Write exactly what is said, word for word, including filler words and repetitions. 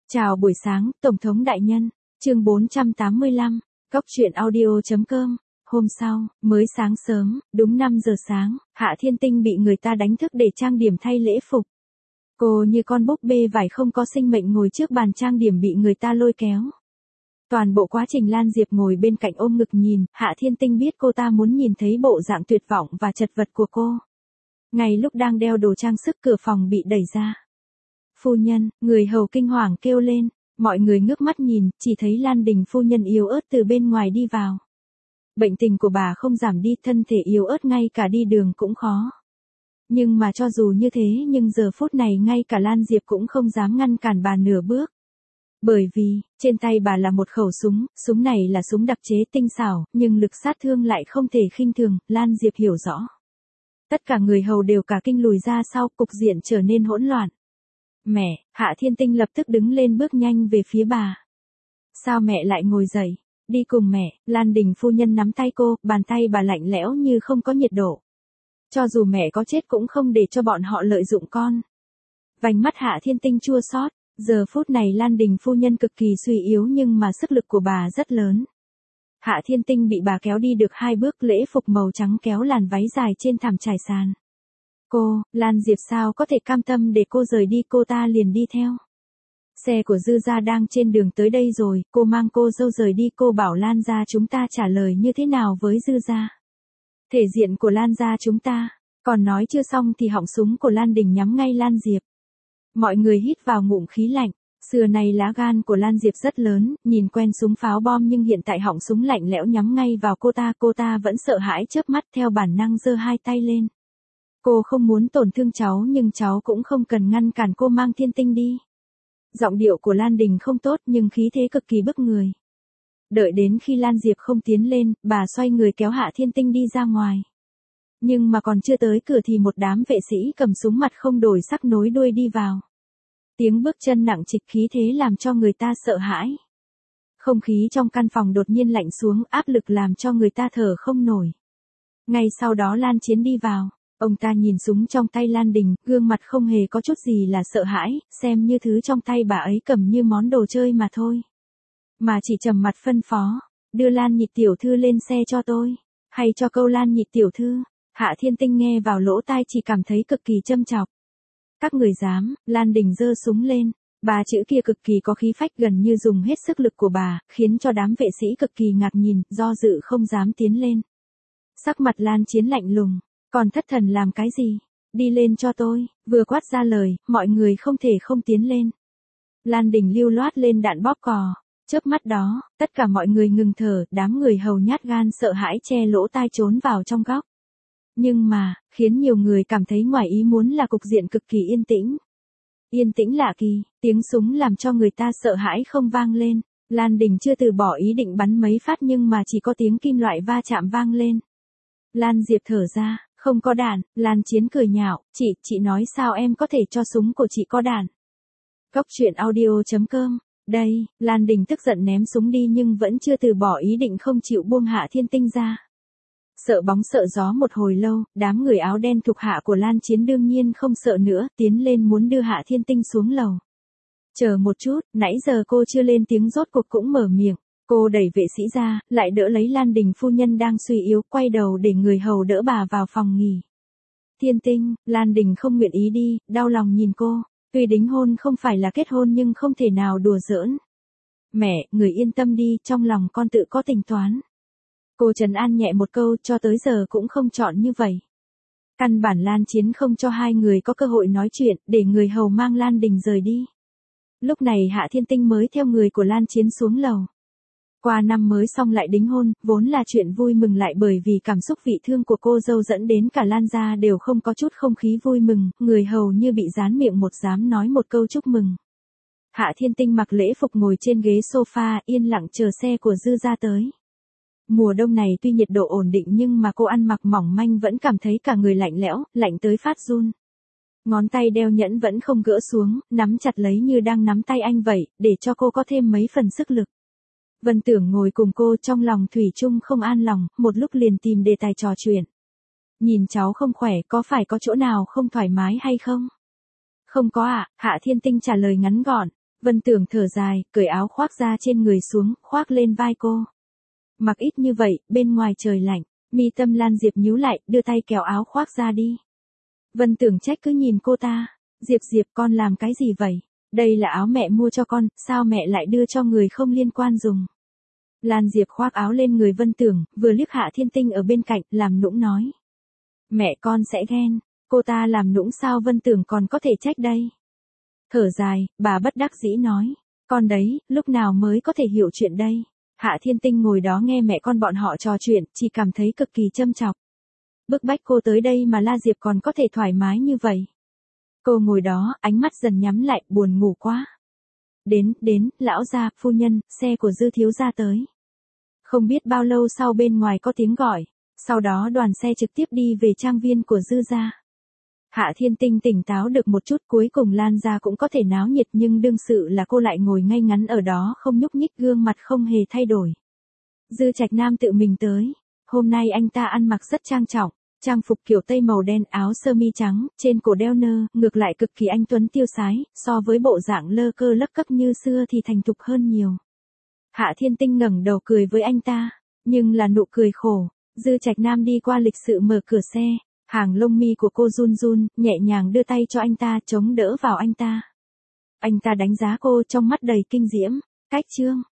Chào buổi sáng, Tổng thống đại nhân. Chương bốn trăm tám mươi lăm, Cóc truyện audio chấm com. Hôm sau, mới sáng sớm, đúng năm giờ sáng, Hạ Thiên Tinh bị người ta đánh thức để trang điểm thay lễ phục. Cô như con búp bê vải không có sinh mệnh ngồi trước bàn trang điểm bị người ta lôi kéo. Toàn bộ quá trình Lan Diệp ngồi bên cạnh ôm ngực nhìn, Hạ Thiên Tinh biết cô ta muốn nhìn thấy bộ dạng tuyệt vọng và chật vật của cô. Ngay lúc đang đeo đồ trang sức, cửa phòng bị đẩy ra. Phu nhân, người hầu kinh hoàng kêu lên, mọi người ngước mắt nhìn, chỉ thấy Lan Đình phu nhân yếu ớt từ bên ngoài đi vào. Bệnh tình của bà không giảm đi, thân thể yếu ớt ngay cả đi đường cũng khó. Nhưng mà cho dù như thế nhưng giờ phút này ngay cả Lan Diệp cũng không dám ngăn cản bà nửa bước. Bởi vì, trên tay bà là một khẩu súng, súng này là súng đặc chế tinh xảo, nhưng lực sát thương lại không thể khinh thường, Lan Diệp hiểu rõ. Tất cả người hầu đều cả kinh lùi ra sau, cục diện trở nên hỗn loạn. Mẹ, Hạ Thiên Tinh lập tức đứng lên bước nhanh về phía bà. Sao mẹ lại ngồi dậy? Đi cùng mẹ, Lan Đình phu nhân nắm tay cô, bàn tay bà lạnh lẽo như không có nhiệt độ. Cho dù mẹ có chết cũng không để cho bọn họ lợi dụng con. Vành mắt Hạ Thiên Tinh chua xót, giờ phút này Lan Đình phu nhân cực kỳ suy yếu nhưng mà sức lực của bà rất lớn. Hạ Thiên Tinh bị bà kéo đi được hai bước, lễ phục màu trắng kéo làn váy dài trên thảm trải sàn. Cô, Lan Diệp sao có thể cam tâm để cô rời đi, cô ta liền đi theo. Xe của Dư gia đang trên đường tới đây rồi, cô mang cô dâu rời đi, cô bảo Lan gia chúng ta trả lời như thế nào với Dư gia. Thể diện của Lan gia chúng ta, còn nói chưa xong thì họng súng của Lan Đình nhắm ngay Lan Diệp. Mọi người hít vào ngụm khí lạnh, xưa này lá gan của Lan Diệp rất lớn, nhìn quen súng pháo bom nhưng hiện tại họng súng lạnh lẽo nhắm ngay vào cô ta, cô ta vẫn sợ hãi chớp mắt theo bản năng giơ hai tay lên. Cô không muốn tổn thương cháu nhưng cháu cũng không cần ngăn cản cô mang Thiên Tinh đi. Giọng điệu của Lan Đình không tốt nhưng khí thế cực kỳ bức người. Đợi đến khi Lan Diệp không tiến lên, bà xoay người kéo Hạ Thiên Tinh đi ra ngoài. Nhưng mà còn chưa tới cửa thì một đám vệ sĩ cầm súng mặt không đổi sắc nối đuôi đi vào. Tiếng bước chân nặng trịch, khí thế làm cho người ta sợ hãi. Không khí trong căn phòng đột nhiên lạnh xuống, áp lực làm cho người ta thở không nổi. Ngay sau đó Lan Chiến đi vào. Ông ta nhìn súng trong tay Lan Đình, gương mặt không hề có chút gì là sợ hãi, xem như thứ trong tay bà ấy cầm như món đồ chơi mà thôi. Mà chỉ trầm mặt phân phó, đưa Lan Nhị tiểu thư lên xe cho tôi, hay cho câu Lan Nhị tiểu thư. Hạ Thiên Tinh nghe vào lỗ tai chỉ cảm thấy cực kỳ châm chọc. Các người dám, Lan Đình giơ súng lên, ba chữ kia cực kỳ có khí phách, gần như dùng hết sức lực của bà, khiến cho đám vệ sĩ cực kỳ ngạc nhìn, do dự không dám tiến lên. Sắc mặt Lan Chiến lạnh lùng. Còn thất thần làm cái gì? Đi lên cho tôi, vừa quát ra lời, mọi người không thể không tiến lên. Lan Đình lưu loát lên đạn bóp cò, chớp mắt đó, tất cả mọi người ngừng thở, đám người hầu nhát gan sợ hãi che lỗ tai trốn vào trong góc. Nhưng mà, khiến nhiều người cảm thấy ngoài ý muốn là cục diện cực kỳ yên tĩnh. Yên tĩnh lạ kỳ, tiếng súng làm cho người ta sợ hãi không vang lên. Lan Đình chưa từ bỏ ý định bắn mấy phát nhưng mà chỉ có tiếng kim loại va chạm vang lên. Lan Diệp thở ra. Không có đạn, Lan Chiến cười nhạo, chị, chị nói sao em có thể cho súng của chị có đạn. Cóc truyện audio chấm com, đây, Lan Đình tức giận ném súng đi nhưng vẫn chưa từ bỏ ý định không chịu buông Hạ Thiên Tinh ra. Sợ bóng sợ gió một hồi lâu, đám người áo đen thuộc hạ của Lan Chiến đương nhiên không sợ nữa, tiến lên muốn đưa Hạ Thiên Tinh xuống lầu. Chờ một chút, nãy giờ cô chưa lên tiếng, rốt cuộc cũng mở miệng. Cô đẩy vệ sĩ ra, lại đỡ lấy Lan Đình phu nhân đang suy yếu, quay đầu để người hầu đỡ bà vào phòng nghỉ. Thiên Tinh, Lan Đình không nguyện ý đi, đau lòng nhìn cô, tuy đính hôn không phải là kết hôn nhưng không thể nào đùa giỡn. Mẹ, người yên tâm đi, trong lòng con tự có tính toán. Cô trấn an nhẹ một câu, cho tới giờ cũng không chọn như vậy. Căn bản Lan Chiến không cho hai người có cơ hội nói chuyện, để người hầu mang Lan Đình rời đi. Lúc này Hạ Thiên Tinh mới theo người của Lan Chiến xuống lầu. Qua năm mới xong lại đính hôn, vốn là chuyện vui mừng, lại bởi vì cảm xúc vị thương của cô dâu dẫn đến cả Lan gia đều không có chút không khí vui mừng, người hầu như bị dán miệng một dám nói một câu chúc mừng. Hạ Thiên Tinh mặc lễ phục ngồi trên ghế sofa, yên lặng chờ xe của Dư gia tới. Mùa đông này tuy nhiệt độ ổn định nhưng mà cô ăn mặc mỏng manh vẫn cảm thấy cả người lạnh lẽo, lạnh tới phát run. Ngón tay đeo nhẫn vẫn không gỡ xuống, nắm chặt lấy như đang nắm tay anh vậy, để cho cô có thêm mấy phần sức lực. Vân Tưởng ngồi cùng cô, trong lòng thủy chung không an lòng, một lúc liền tìm đề tài trò chuyện. Nhìn cháu không khỏe, có phải có chỗ nào không thoải mái hay không? Không có ạ, à, Hạ Thiên Tinh trả lời ngắn gọn. Vân Tưởng thở dài, cởi áo khoác ra trên người xuống, khoác lên vai cô. Mặc ít như vậy, bên ngoài trời lạnh, mi tâm Lan Diệp nhíu lại, đưa tay kéo áo khoác ra đi. Vân Tưởng trách cứ nhìn cô ta, Diệp Diệp con làm cái gì vậy? Đây là áo mẹ mua cho con, sao mẹ lại đưa cho người không liên quan dùng? Lan Diệp khoác áo lên người Vân Tưởng, vừa liếc Hạ Thiên Tinh ở bên cạnh, làm nũng nói. Mẹ con sẽ ghen, cô ta làm nũng sao Vân Tưởng còn có thể trách đây? Thở dài, bà bất đắc dĩ nói, con đấy, lúc nào mới có thể hiểu chuyện đây? Hạ Thiên Tinh ngồi đó nghe mẹ con bọn họ trò chuyện, chỉ cảm thấy cực kỳ châm chọc. Bức bách cô tới đây mà La Diệp còn có thể thoải mái như vậy. Cô ngồi đó, ánh mắt dần nhắm lại, buồn ngủ quá. Đến, đến, lão gia, phu nhân, xe của Dư thiếu gia tới. Không biết bao lâu sau bên ngoài có tiếng gọi, sau đó đoàn xe trực tiếp đi về trang viên của Dư gia. Hạ Thiên Tinh tỉnh táo được một chút, cuối cùng Lan gia cũng có thể náo nhiệt, nhưng đương sự là cô lại ngồi ngay ngắn ở đó không nhúc nhích, gương mặt không hề thay đổi. Dư Trạch Nam tự mình tới, hôm nay anh ta ăn mặc rất trang trọng, trang phục kiểu tây màu đen, áo sơ mi trắng, trên cổ đeo nơ, ngược lại cực kỳ anh tuấn tiêu sái, so với bộ dạng lơ cơ lấp cấp như xưa thì thành thục hơn nhiều. Hạ Thiên Tinh ngẩng đầu cười với anh ta, nhưng là nụ cười khổ. Dư Trạch Nam đi qua lịch sự mở cửa xe, hàng lông mi của cô run run, nhẹ nhàng đưa tay cho anh ta, chống đỡ vào anh ta. Anh ta đánh giá cô trong mắt đầy kinh diễm, cách trương.